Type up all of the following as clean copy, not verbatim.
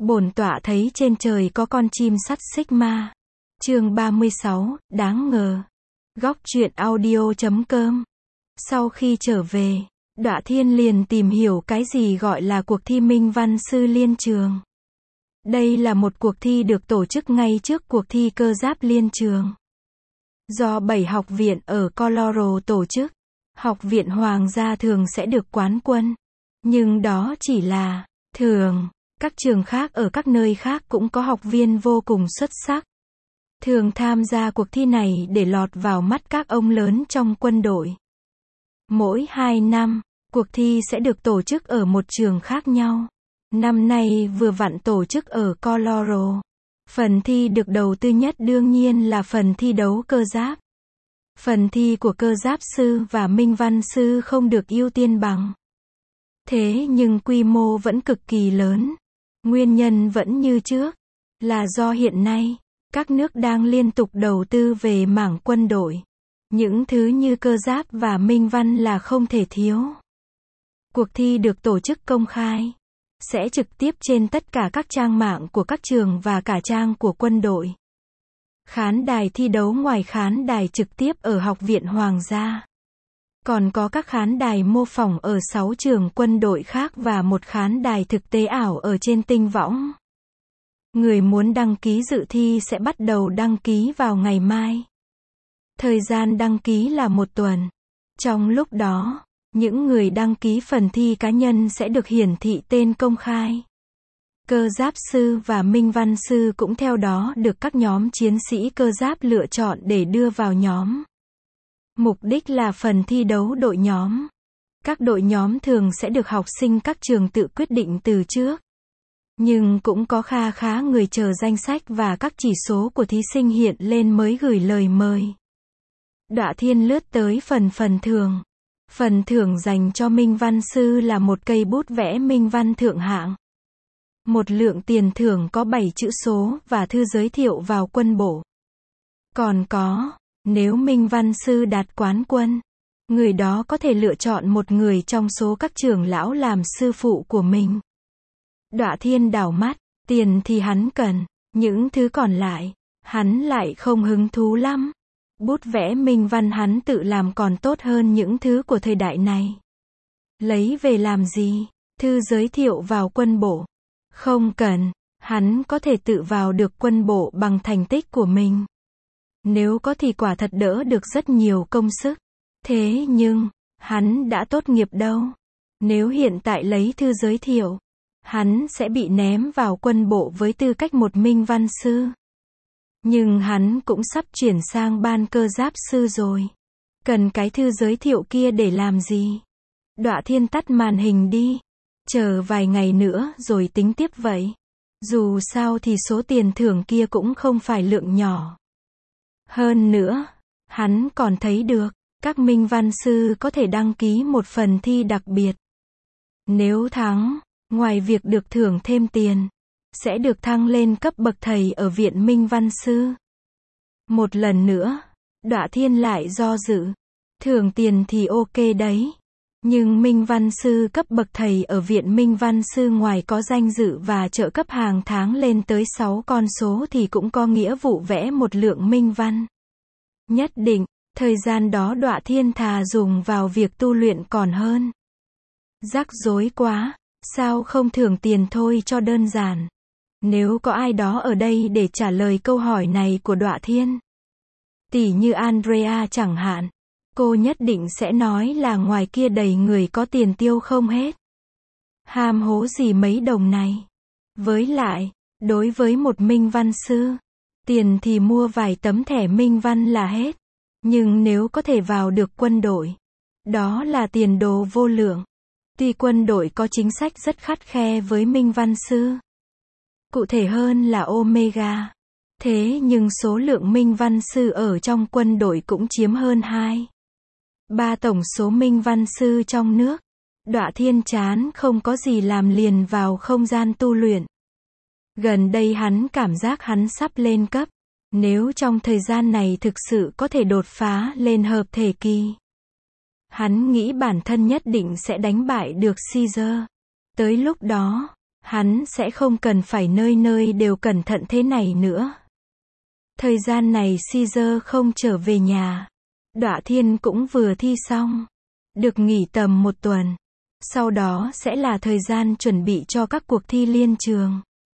Bổn tọa thấy trên trời có con chim sắt xích ma. Chương 36, đáng ngờ. Góc truyện audio.com. Sau khi trở về, Đọa Thiên liền tìm hiểu cái gì gọi là cuộc thi Minh Văn Sư Liên Trường. Đây là một cuộc thi được tổ chức ngay trước cuộc thi cơ giáp liên trường. Do 7 học viện ở Colorado tổ chức, học viện Hoàng gia thường sẽ được quán quân. Nhưng đó chỉ là thường. Các trường khác ở các nơi khác cũng có học viên vô cùng xuất sắc. Thường tham gia cuộc thi này để lọt vào mắt các ông lớn trong quân đội. Mỗi 2 năm, cuộc thi sẽ được tổ chức ở một trường khác nhau. Năm nay vừa vặn tổ chức ở Colorado. Phần thi được đầu tư nhất đương nhiên là phần thi đấu cơ giáp. Phần thi của cơ giáp sư và minh văn sư không được ưu tiên bằng. Thế nhưng quy mô vẫn cực kỳ lớn. Nguyên nhân vẫn như trước, là do hiện nay, các nước đang liên tục đầu tư về mảng quân đội. Những thứ như cơ giáp và minh văn là không thể thiếu. Cuộc thi được tổ chức công khai, sẽ trực tiếp trên tất cả các trang mạng của các trường và cả trang của quân đội. Khán đài thi đấu ngoài khán đài trực tiếp ở Học viện Hoàng gia. Còn có các khán đài mô phỏng ở 6 trường quân đội khác và một khán đài thực tế ảo ở trên tinh võng. Người muốn đăng ký dự thi sẽ bắt đầu đăng ký vào ngày mai. Thời gian đăng ký là 1 tuần. Trong lúc đó, những người đăng ký phần thi cá nhân sẽ được hiển thị tên công khai. Cơ giáp sư và minh văn sư cũng theo đó được các nhóm chiến sĩ cơ giáp lựa chọn để đưa vào nhóm. Mục đích là phần thi đấu đội nhóm. Các đội nhóm thường sẽ được học sinh các trường tự quyết định từ trước. Nhưng cũng có kha khá người chờ danh sách và các chỉ số của thí sinh hiện lên mới gửi lời mời. Đọa Thiên lướt tới phần thưởng. Phần thưởng dành cho minh văn sư là một cây bút vẽ minh văn thượng hạng. Một lượng tiền thưởng có 7 chữ số và thư giới thiệu vào quân bộ. Còn có, nếu minh văn sư đạt quán quân, người đó có thể lựa chọn một người trong số các trưởng lão làm sư phụ của mình. Đọa Thiên đảo mắt, tiền thì hắn cần, những thứ còn lại, hắn lại không hứng thú lắm. Bút vẽ minh văn hắn tự làm còn tốt hơn những thứ của thời đại này. Lấy về làm gì? Thư giới thiệu vào quân bộ. Không cần, hắn có thể tự vào được quân bộ bằng thành tích của mình. Nếu có thì quả thật đỡ được rất nhiều công sức. Thế nhưng, hắn đã tốt nghiệp đâu. Nếu hiện tại lấy thư giới thiệu, hắn sẽ bị ném vào quân bộ với tư cách một minh văn sư. Nhưng hắn cũng sắp chuyển sang ban cơ giáp sư rồi. Cần cái thư giới thiệu kia để làm gì? Đọa Thiên tắt màn hình đi. Chờ vài ngày nữa rồi tính tiếp vậy. Dù sao thì số tiền thưởng kia cũng không phải lượng nhỏ. Hơn nữa, hắn còn thấy được, các minh văn sư có thể đăng ký một phần thi đặc biệt. Nếu thắng, ngoài việc được thưởng thêm tiền, sẽ được thăng lên cấp bậc thầy ở viện minh văn sư. Một lần nữa, Đọa Thiên lại do dự. Thưởng tiền thì ok đấy. Nhưng minh văn sư cấp bậc thầy ở viện minh văn sư ngoài có danh dự và trợ cấp hàng tháng lên tới 6 con số thì cũng có nghĩa vụ vẽ một lượng minh văn. Nhất định, thời gian đó Đọa Thiên thà dùng vào việc tu luyện còn hơn. Rắc rối quá, sao không thưởng tiền thôi cho đơn giản. Nếu có ai đó ở đây để trả lời câu hỏi này của Đọa Thiên. Tỷ như Andrea chẳng hạn. Cô nhất định sẽ nói là ngoài kia đầy người có tiền tiêu không hết. Ham hố gì mấy đồng này. Với lại, đối với một minh văn sư, tiền thì mua vài tấm thẻ minh văn là hết. Nhưng nếu có thể vào được quân đội, đó là tiền đồ vô lượng. Tuy quân đội có chính sách rất khắt khe với minh văn sư. Cụ thể hơn là Omega. Thế nhưng số lượng minh văn sư ở trong quân đội cũng chiếm hơn 2/3 tổng số minh văn sư trong nước. Đọa Thiên chán không có gì làm liền vào không gian tu luyện. Gần đây hắn cảm giác hắn sắp lên cấp. Nếu trong thời gian này thực sự có thể đột phá lên hợp thể kỳ, hắn nghĩ bản thân nhất định sẽ đánh bại được Caesar. Tới lúc đó, hắn sẽ không cần phải nơi nơi đều cẩn thận thế này nữa. Thời gian này Caesar không trở về nhà. Đọa Thiên cũng vừa thi xong. Được nghỉ tầm 1 tuần. Sau đó sẽ là thời gian chuẩn bị cho các cuộc thi liên trường.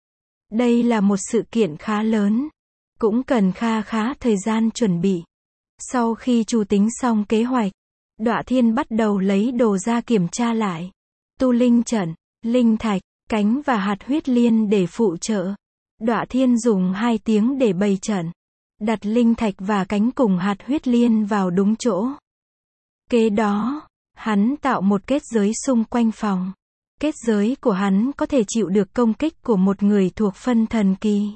Đây là một sự kiện khá lớn. Cũng cần khá thời gian chuẩn bị. Sau khi Chu tính xong kế hoạch, Đọa Thiên bắt đầu lấy đồ ra kiểm tra lại. Tu linh trận, linh thạch, cánh và hạt huyết liên để phụ trợ. Đọa Thiên dùng 2 tiếng để bày trận. Đặt linh thạch và cánh cùng hạt huyết liên vào đúng chỗ. Kế đó, hắn tạo một kết giới xung quanh phòng. Kết giới của hắn có thể chịu được công kích của một người thuộc phân thần kỳ.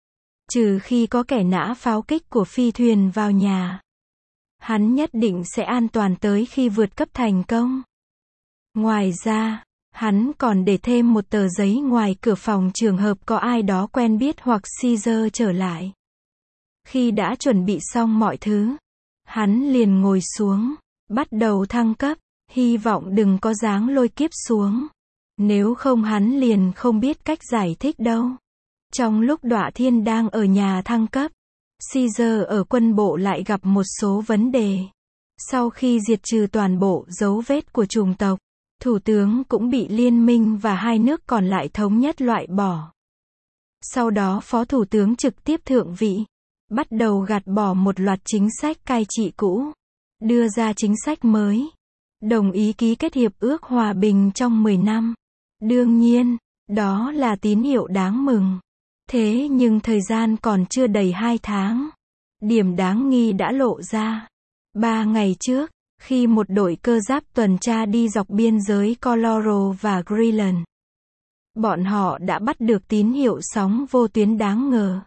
Trừ khi có kẻ nã pháo kích của phi thuyền vào nhà. Hắn nhất định sẽ an toàn tới khi vượt cấp thành công. Ngoài ra, hắn còn để thêm một tờ giấy ngoài cửa phòng trường hợp có ai đó quen biết hoặc Caesar trở lại. Khi đã chuẩn bị xong mọi thứ, hắn liền ngồi xuống, bắt đầu thăng cấp, hy vọng đừng có giáng lôi kiếp xuống. Nếu không hắn liền không biết cách giải thích đâu. Trong lúc Đọa Thiên đang ở nhà thăng cấp, Caesar ở quân bộ lại gặp một số vấn đề. Sau khi diệt trừ toàn bộ dấu vết của chủng tộc, thủ tướng cũng bị liên minh và 2 nước còn lại thống nhất loại bỏ. Sau đó phó thủ tướng trực tiếp thượng vị, bắt đầu gạt bỏ một loạt chính sách cai trị cũ, đưa ra chính sách mới, đồng ý ký kết hiệp ước hòa bình trong 10 năm. Đương nhiên, đó là tín hiệu đáng mừng. Thế nhưng thời gian còn chưa đầy 2 tháng. Điểm đáng nghi đã lộ ra. 3 ngày trước, khi một đội cơ giáp tuần tra đi dọc biên giới Colorado và Greenland, bọn họ đã bắt được tín hiệu sóng vô tuyến đáng ngờ.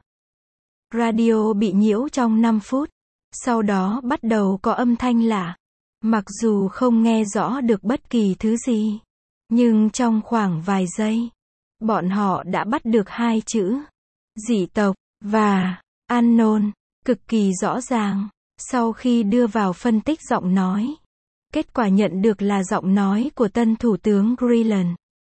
Radio bị nhiễu trong 5 phút. Sau đó bắt đầu có âm thanh lạ. Mặc dù không nghe rõ được bất kỳ thứ gì, nhưng trong khoảng vài giây, bọn họ đã bắt được 2 chữ dị tộc và unknown cực kỳ rõ ràng. Sau khi đưa vào phân tích giọng nói, kết quả nhận được là giọng nói của tân thủ tướng Greenland.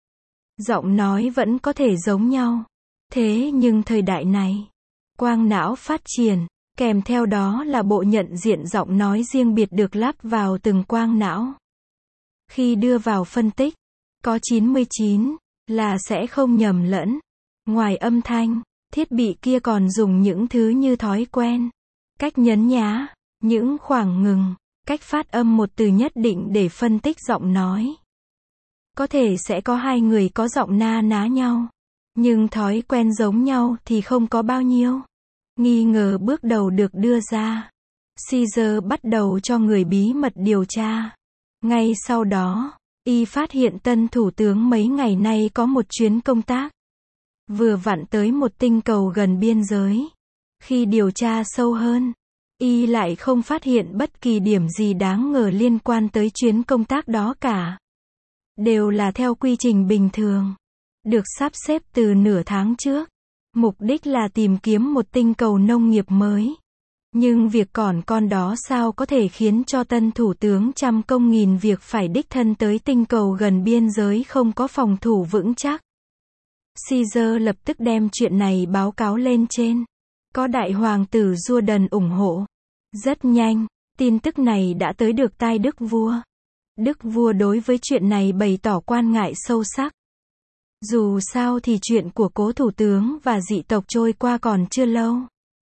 Giọng nói vẫn có thể giống nhau. Thế nhưng thời đại này, quang não phát triển, kèm theo đó là bộ nhận diện giọng nói riêng biệt được lắp vào từng quang não. Khi đưa vào phân tích, có 99 là sẽ không nhầm lẫn. Ngoài âm thanh, thiết bị kia còn dùng những thứ như thói quen, cách nhấn nhá, những khoảng ngừng, cách phát âm một từ nhất định để phân tích giọng nói. Có thể sẽ có 2 người có giọng na ná nhau, nhưng thói quen giống nhau thì không có bao nhiêu. Nghi ngờ bước đầu được đưa ra. Caesar bắt đầu cho người bí mật điều tra. Ngay sau đó, y phát hiện tân thủ tướng mấy ngày nay có một chuyến công tác. Vừa vặn tới một tinh cầu gần biên giới. Khi điều tra sâu hơn, y lại không phát hiện bất kỳ điểm gì đáng ngờ liên quan tới chuyến công tác đó cả. Đều là theo quy trình bình thường, được sắp xếp từ nửa tháng trước. Mục đích là tìm kiếm một tinh cầu nông nghiệp mới. Nhưng việc còn con đó sao có thể khiến cho tân thủ tướng trăm công nghìn việc phải đích thân tới tinh cầu gần biên giới không có phòng thủ vững chắc. Caesar lập tức đem chuyện này báo cáo lên trên. Có đại hoàng tử Jordan ủng hộ. Rất nhanh, tin tức này đã tới được tai Đức vua. Đức vua đối với chuyện này bày tỏ quan ngại sâu sắc. Dù sao thì chuyện của cố thủ tướng và dị tộc trôi qua còn chưa lâu.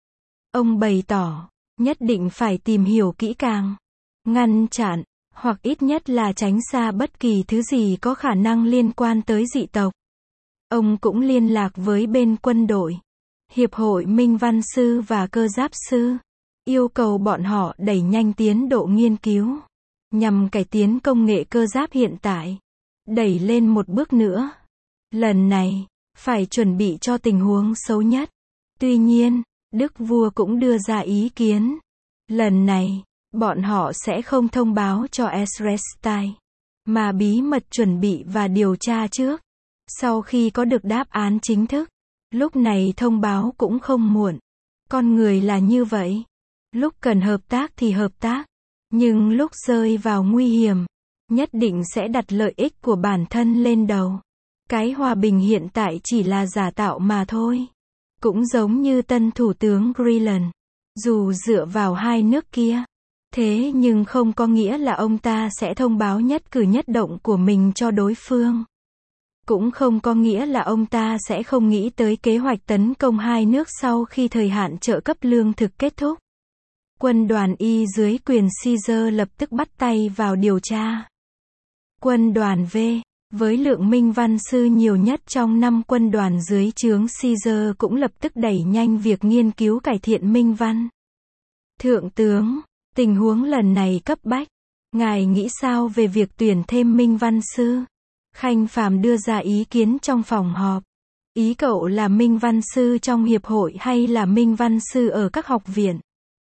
Ông bày tỏ, nhất định phải tìm hiểu kỹ càng, ngăn chặn, hoặc ít nhất là tránh xa bất kỳ thứ gì có khả năng liên quan tới dị tộc. Ông cũng liên lạc với bên quân đội, Hiệp hội Minh Văn Sư và Cơ Giáp Sư, yêu cầu bọn họ đẩy nhanh tiến độ nghiên cứu, nhằm cải tiến công nghệ cơ giáp hiện tại, đẩy lên một bước nữa. Lần này, phải chuẩn bị cho tình huống xấu nhất. Tuy nhiên, Đức vua cũng đưa ra ý kiến. Lần này, bọn họ sẽ không thông báo cho Esrestine, mà bí mật chuẩn bị và điều tra trước. Sau khi có được đáp án chính thức, lúc này thông báo cũng không muộn. Con người là như vậy. Lúc cần hợp tác thì hợp tác. Nhưng lúc rơi vào nguy hiểm, nhất định sẽ đặt lợi ích của bản thân lên đầu. Cái hòa bình hiện tại chỉ là giả tạo mà thôi. Cũng giống như tân thủ tướng Greenland. Dù dựa vào hai nước kia, thế nhưng không có nghĩa là ông ta sẽ thông báo nhất cử nhất động của mình cho đối phương. Cũng không có nghĩa là ông ta sẽ không nghĩ tới kế hoạch tấn công hai nước sau khi thời hạn trợ cấp lương thực kết thúc. Quân đoàn Y dưới quyền Caesar lập tức bắt tay vào điều tra. Quân đoàn V, với lượng minh văn sư nhiều nhất trong 5 quân đoàn dưới trướng Caesar cũng lập tức đẩy nhanh việc nghiên cứu cải thiện minh văn. Thượng tướng, tình huống lần này cấp bách. Ngài nghĩ sao về việc tuyển thêm minh văn sư? Khanh Phàm đưa ra ý kiến trong phòng họp. Ý cậu là minh văn sư trong hiệp hội hay là minh văn sư ở các học viện?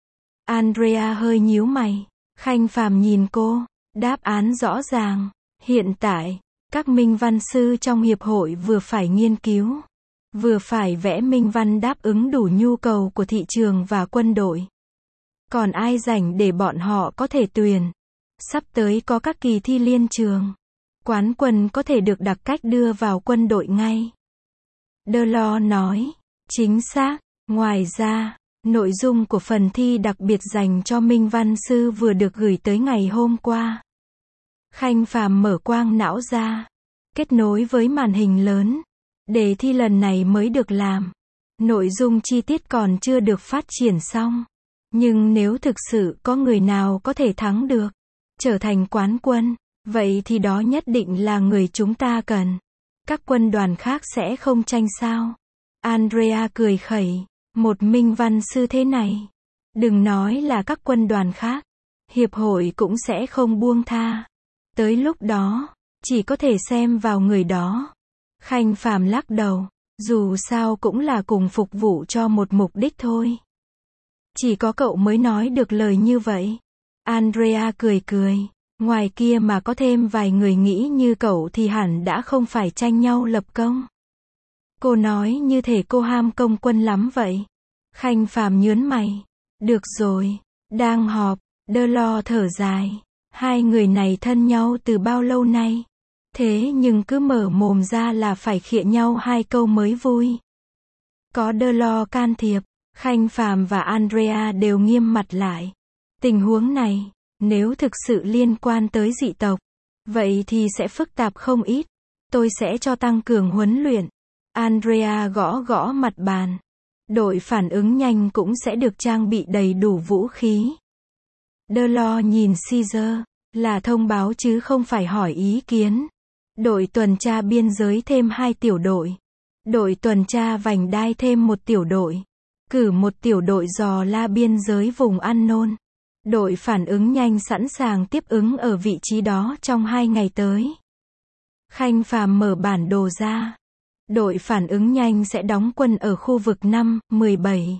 Andrea hơi nhíu mày. Khanh Phàm nhìn cô. Đáp án rõ ràng. Hiện tại, các minh văn sư trong hiệp hội vừa phải nghiên cứu, vừa phải vẽ minh văn đáp ứng đủ nhu cầu của thị trường và quân đội. Còn ai rảnh để bọn họ có thể tuyển? Sắp tới có các kỳ thi liên trường. Quán quân có thể được đặc cách đưa vào quân đội ngay. Delors nói. Chính xác. Ngoài ra, nội dung của phần thi đặc biệt dành cho minh văn sư vừa được gửi tới ngày hôm qua. Khanh Phàm mở quang não ra, kết nối với màn hình lớn. Đề thi lần này mới được làm. Nội dung chi tiết còn chưa được phát triển xong. Nhưng nếu thực sự có người nào có thể thắng được, trở thành quán quân, vậy thì đó nhất định là người chúng ta cần. Các quân đoàn khác sẽ không tranh sao? Andrea cười khẩy. Một minh văn sư thế này, đừng nói là các quân đoàn khác, hiệp hội cũng sẽ không buông tha. Tới lúc đó, chỉ có thể xem vào người đó. Khanh Phàm lắc đầu, dù sao cũng là cùng phục vụ cho một mục đích thôi. Chỉ có cậu mới nói được lời như vậy. Andrea cười cười, ngoài kia mà có thêm vài người nghĩ như cậu thì hẳn đã không phải tranh nhau lập công. Cô nói như thể cô ham công quân lắm vậy. Khanh Phàm nhớn mày. Được rồi, đang họp. Delors thở dài. Hai người này thân nhau từ bao lâu nay? Thế nhưng cứ mở mồm ra là phải khịa nhau hai câu mới vui. Có Delors can thiệp, Khanh Phàm và Andrea đều nghiêm mặt lại. Tình huống này, nếu thực sự liên quan tới dị tộc, vậy thì sẽ phức tạp không ít. Tôi sẽ cho tăng cường huấn luyện. Andrea gõ gõ mặt bàn. Đội phản ứng nhanh cũng sẽ được trang bị đầy đủ vũ khí. Delors nhìn Caesar, là thông báo chứ không phải hỏi ý kiến. Đội tuần tra biên giới thêm 2 tiểu đội. Đội tuần tra vành đai thêm 1 tiểu đội. Cử 1 tiểu đội dò la biên giới vùng Unknown. Đội phản ứng nhanh sẵn sàng tiếp ứng ở vị trí đó trong 2 ngày tới. Khanh Phàm mở bản đồ ra. Đội phản ứng nhanh sẽ đóng quân ở khu vực 5, 17,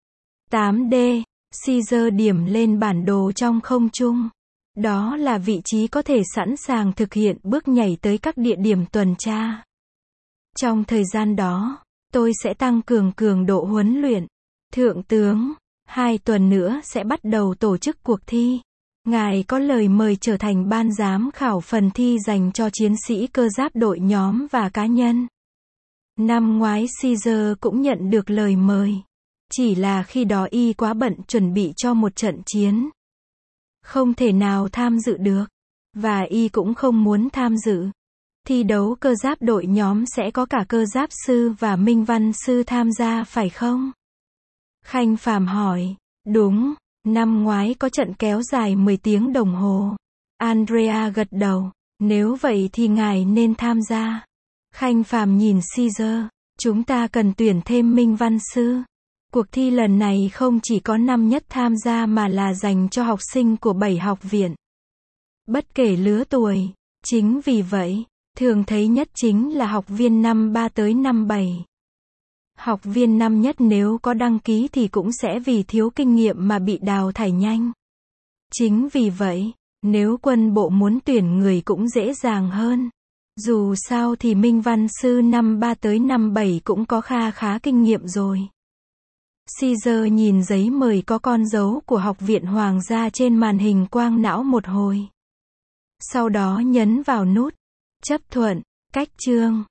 8D. Caesar điểm lên bản đồ trong không trung. Đó là vị trí có thể sẵn sàng thực hiện bước nhảy tới các địa điểm tuần tra. Trong thời gian đó, tôi sẽ tăng cường cường độ huấn luyện. Thượng tướng, 2 tuần nữa sẽ bắt đầu tổ chức cuộc thi. Ngài có lời mời trở thành ban giám khảo phần thi dành cho chiến sĩ cơ giáp đội nhóm và cá nhân. Năm ngoái Caesar cũng nhận được lời mời. Chỉ là khi đó y quá bận chuẩn bị cho một trận chiến. Không thể nào tham dự được. Và y cũng không muốn tham dự. Thi đấu cơ giáp đội nhóm sẽ có cả cơ giáp sư và minh văn sư tham gia phải không? Khanh Phàm hỏi. Đúng, năm ngoái có trận kéo dài 10 tiếng đồng hồ. Andrea gật đầu. Nếu vậy thì ngài nên tham gia. Khanh Phàm nhìn Caesar. Chúng ta cần tuyển thêm minh văn sư. Cuộc thi lần này không chỉ có năm nhất tham gia mà là dành cho học sinh của 7 học viện. Bất kể lứa tuổi. Chính vì vậy, thường thấy nhất chính là học viên năm 3 tới năm 7. Học viên năm nhất nếu có đăng ký thì cũng sẽ vì thiếu kinh nghiệm mà bị đào thải nhanh. Chính vì vậy, nếu quân bộ muốn tuyển người cũng dễ dàng hơn. Dù sao thì minh văn sư năm 3 tới năm 7 cũng có khá kinh nghiệm rồi. Caesar nhìn giấy mời có con dấu của Học viện Hoàng gia trên màn hình quang não một hồi. Sau đó nhấn vào nút chấp thuận, cách chương.